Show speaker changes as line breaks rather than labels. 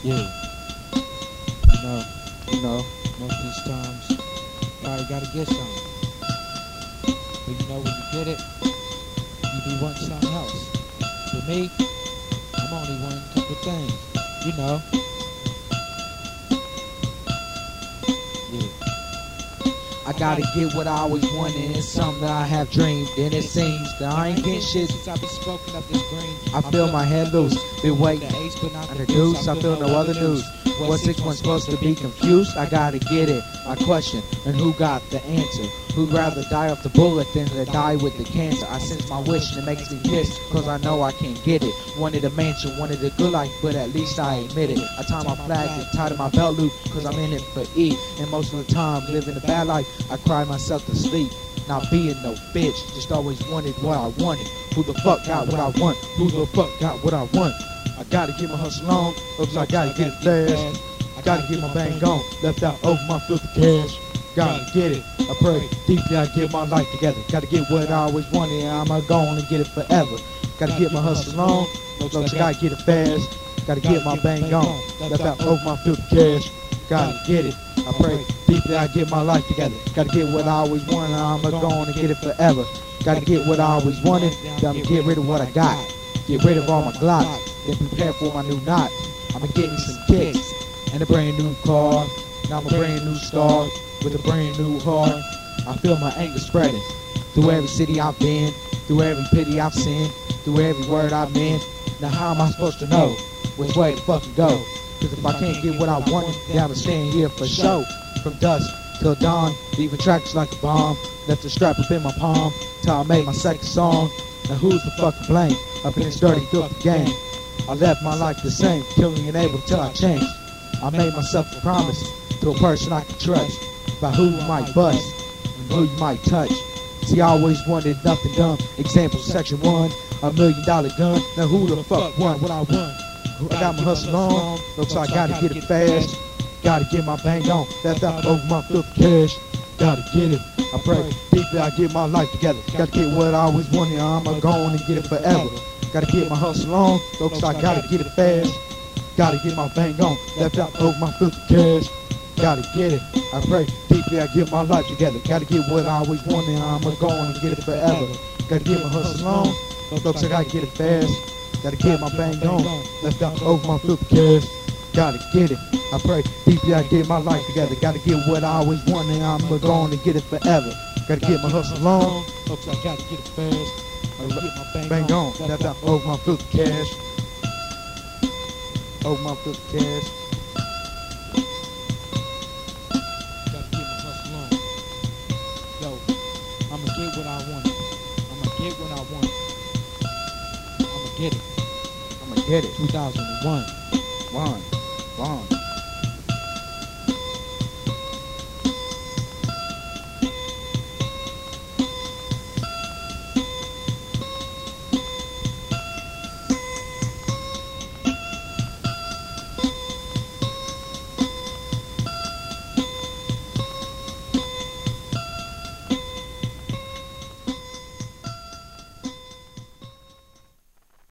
Yeah. You know, most of these times, you gotta get something. But you know, when you get it, you be wanting something else. For me, I'm only wanting a couple things. You know. Yeah.
I gotta get what I always wanted. It's something that I have dreamed. And it seems that I ain't getting shit
since I be smoking up this green.
I feel my head loose. Been waiting
the ace, but not
on
the
the deuce. I feel no other news. What 6 months supposed to be confused? I gotta get it. My question, and who got the answer? Who'd rather die off the bullet than to die with the cancer? I sense my wish and it makes me piss, cause I know I can't get it. Wanted a mansion, wanted a good life, but at least I admit it. I tie my flag and tie to my belt loop, cause I'm in it for E. And most of the time, living a bad life, I cry myself to sleep. Not being no bitch, just always wanted what I wanted. Who the fuck got what I want? Who the fuck got what I want? I gotta get my hustle on, oops, I gotta get it fast. I gotta get my bang on, left out over my filthy cash. Gotta get it, I pray deeply, I get my life together. Gotta get what I always wanted, I'ma go on and get it forever. Gotta get my hustle on, oops, I gotta get it fast. Gotta get my bang on, left out over my filthy cash. Gotta get it, I pray deeply, I get my life together. Gotta get what I always wanted, I'ma go on and get it forever. Gotta get what I always wanted, I'ma get rid of what I got. Get rid of all my glocks, then prepare for my new knot. I'ma get me some kicks and a brand new car. Now I'm a brand new star with a brand new heart. I feel my anger spreading through every city I've been, through every pity I've seen, through every word I've meant. Now how am I supposed to know which way to fucking go? Cause if I can't get what I want, then I'ma stand here for show. From dusk till dawn, leaving tracks like a bomb. Left the strap up in my palm till I made my second song. Now who's the fucking blame up in this dirty, filthy game? I left my life the same, killing and able till I changed. I made myself a promise to a person I can trust about who you might bust and who you might touch. See, I always wanted nothing done. Example, section 1, $1 million gun. Now who the fuck want what I want? I got my hustle on, looks like I gotta get it fast. Gotta get my bang on, left out over my filthy cash. Gotta get it, I pray deeply, I get my life together. Gotta get what I always wanted, I'ma go on and get it forever. Gotta get my hustle on, looks like I gotta get it fast. Gotta get my bang on, left out over my filthy cash. Gotta get it, I pray deeply, I get my life together. Gotta get what I always wanted, I'ma go on and get it forever. Gotta get my hustle on, looks like I gotta get it fast. Gotta get my bang on, left out over my filthy cash. Gotta get it, I pray deeply, I get my life together. Gotta get what I always wanted, I'ma go on and get it forever. Gotta get my hustle on,
Looks like I gotta get it fast. Gotta get my
bang on, left out over my filthy cash. Over my filthy cash.
Gotta get my hustle on. Yo, I'ma get what I want. I'ma get what I want. I'ma get it.
I'ma get it.
2001.
One.